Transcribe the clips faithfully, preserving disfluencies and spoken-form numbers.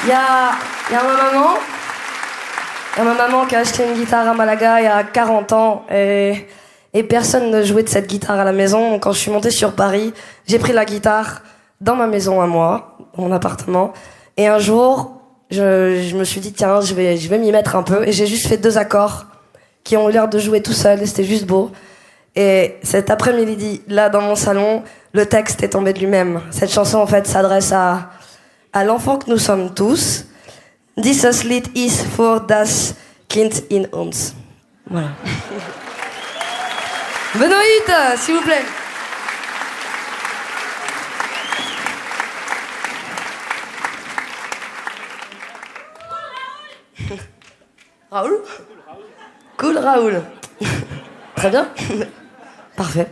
Il y a, y a ma maman. Il y a ma maman qui a acheté une guitare à Malaga il y a quarante ans et, et personne ne jouait de cette guitare à la maison. Donc quand je suis montée sur Paris, j'ai pris la guitare dans ma maison à moi, mon appartement. Et un jour, je, je me suis dit tiens, je vais, je vais m'y mettre un peu. Et j'ai juste fait deux accords qui ont l'air de jouer tout seul et c'était juste beau. Et cet après-midi, là dans mon salon, le texte est tombé de lui-même. Cette chanson en fait s'adresse à, à l'enfant que nous sommes tous. Dieses Lied ist für das Kind in uns. Voilà. Benoît, s'il vous plaît. Raoul? Cool, Raoul. Très bien. Parfait.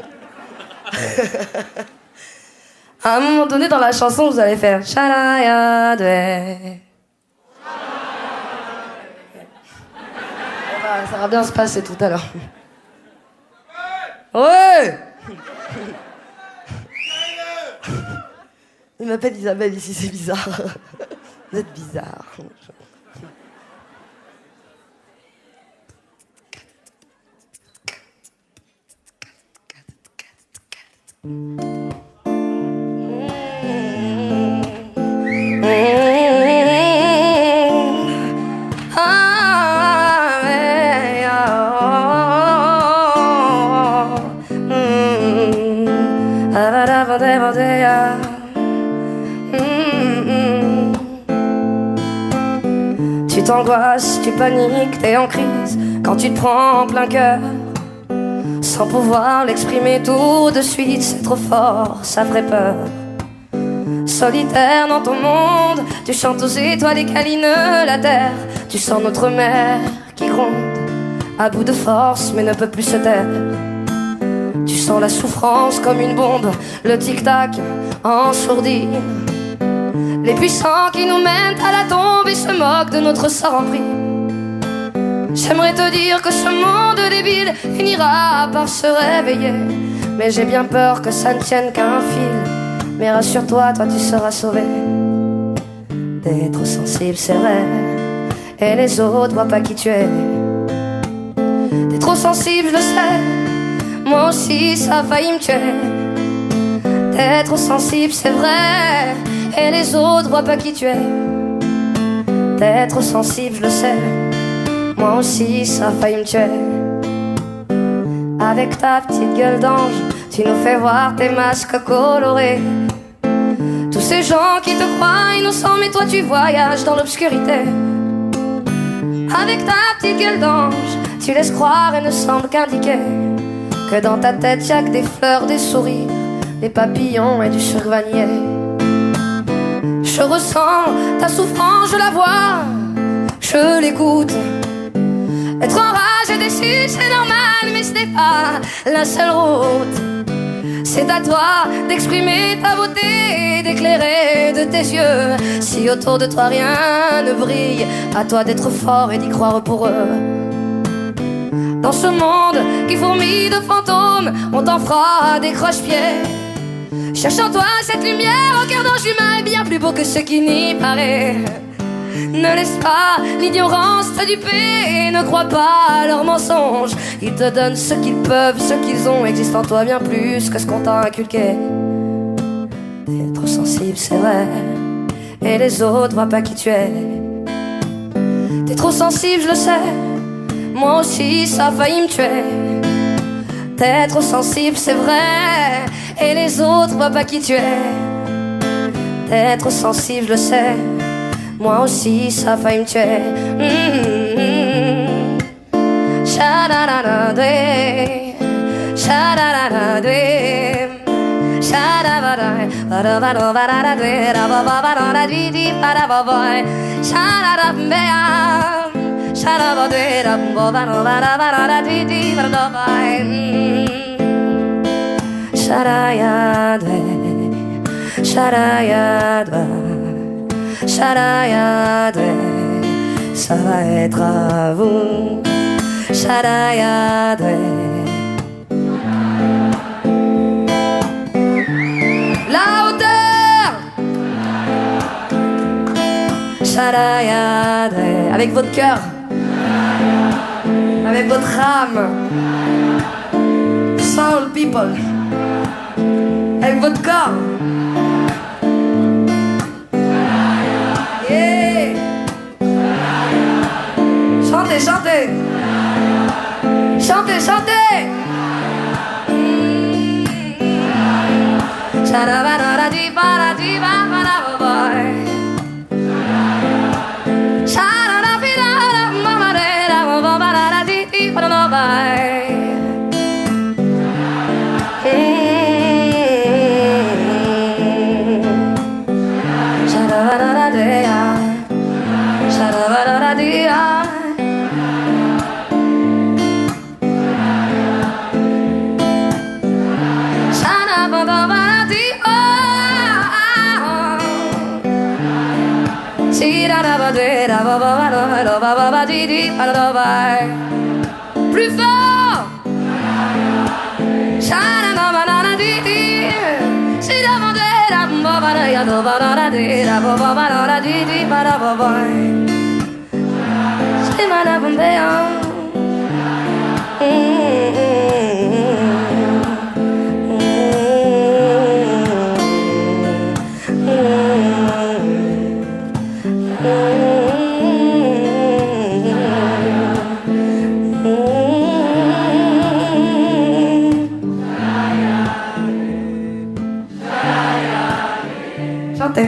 À un moment donné dans la chanson, vous allez faire Shalaya de. Ça va bien se passer tout à l'heure. Ouais. Il m'appelle Isabelle ici, c'est bizarre. Vous êtes bizarre. Tu t'angoisses, tu paniques, t'es en crise quand tu te prends en plein cœur. Sans pouvoir l'exprimer tout de suite, c'est trop fort, ça ferait peur. Solitaire dans ton monde, tu chantes aux étoiles et câlines la terre. Tu sens notre mère qui gronde, à bout de force mais ne peut plus se taire. Tu sens la souffrance comme une bombe, le tic-tac en sourdine. Les puissants qui nous mènent à la tombe et se moquent de notre sort en prime. J'aimerais te dire que ce monde débile finira par se réveiller, mais j'ai bien peur que ça ne tienne qu'à un fil. Mais rassure-toi, toi tu seras sauvé. T'es trop sensible, c'est vrai, et les autres voient pas qui tu es. T'es trop sensible, je le sais, moi aussi ça a failli me tuer. T'es trop sensible, c'est vrai, et les autres voient pas qui tu es. T'es trop sensible, je le sais, moi aussi ça a failli me tuer. Avec ta petite gueule d'ange, tu nous fais voir tes masques colorés. Tous ces gens qui te croient innocents, mais toi tu voyages dans l'obscurité. Avec ta petite gueule d'ange, tu laisses croire et ne semble qu'indiquer que dans ta tête y'a que des fleurs, des sourires, des papillons et du sucre vanillé. Je ressens ta souffrance, je la vois, je l'écoute. Être enragé, déçu, c'est normal, mais ce n'est pas la seule route. C'est à toi d'exprimer ta beauté, d'éclairer de tes yeux. Si autour de toi rien ne brille, à toi d'être fort et d'y croire pour eux. Dans ce monde qui fourmille de fantômes, on t'en fera des croche-pieds. Cherche en toi cette lumière au cœur d'ange humain, est bien plus beau que ce qui n'y paraît. Ne laisse pas l'ignorance te duper, ne crois pas à leurs mensonges. Ils te donnent ce qu'ils peuvent, ce qu'ils ont, existe en toi bien plus que ce qu'on t'a inculqué. T'es trop sensible, c'est vrai, et les autres voient pas qui tu es. T'es trop sensible, je le sais, moi aussi ça a failli me tuer. T'es trop sensible, c'est vrai, et les autres voient pas qui tu es. T'es trop sensible, je le sais, moi aussi ça a failli me tuer. Mm-hmm. Sha-da-da-da-dee, sha-da-da-da-dee, sha-da-da-da, ba-da-ba-da-ba-da-dee, da-ba-ba-ba-da-dee-dee, ba-da-ba-boy, sha-da-da-bea, sha-da-ba-dee, da-ba-ba-da-ba-da-dee-dee, ba-da-ba-boy, sha-da-ya-dee, sha-da-ya-dee. Shadayadwe, ça va être à vous. Shadayadwe. La hauteur. Avec votre cœur, avec votre âme, soul people, avec votre corps. Yeah. Chantez, chantez, chantez, chantez. Plus fort. Chantez.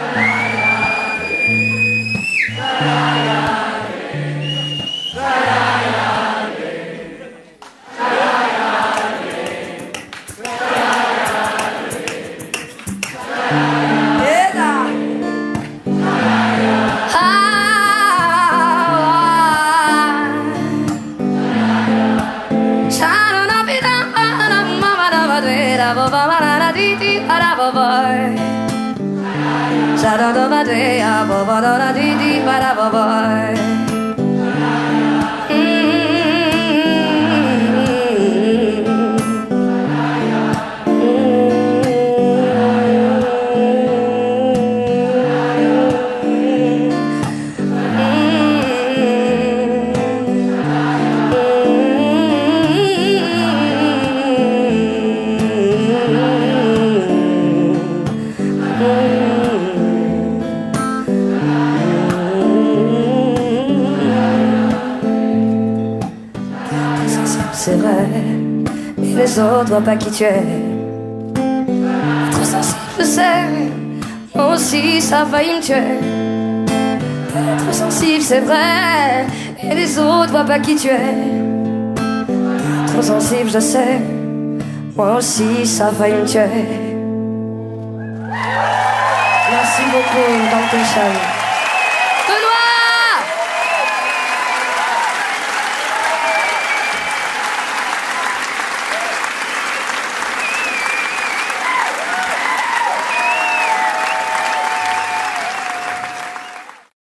C'est vrai, mais les autres voient pas qui tu es. Trop sensible, je sais, moi aussi ça a failli me tuer. T'es trop sensible, c'est vrai, et les autres voient pas qui tu es. T'es trop sensible, je sais, moi aussi ça a failli me tuer. Merci beaucoup, Dante Chan.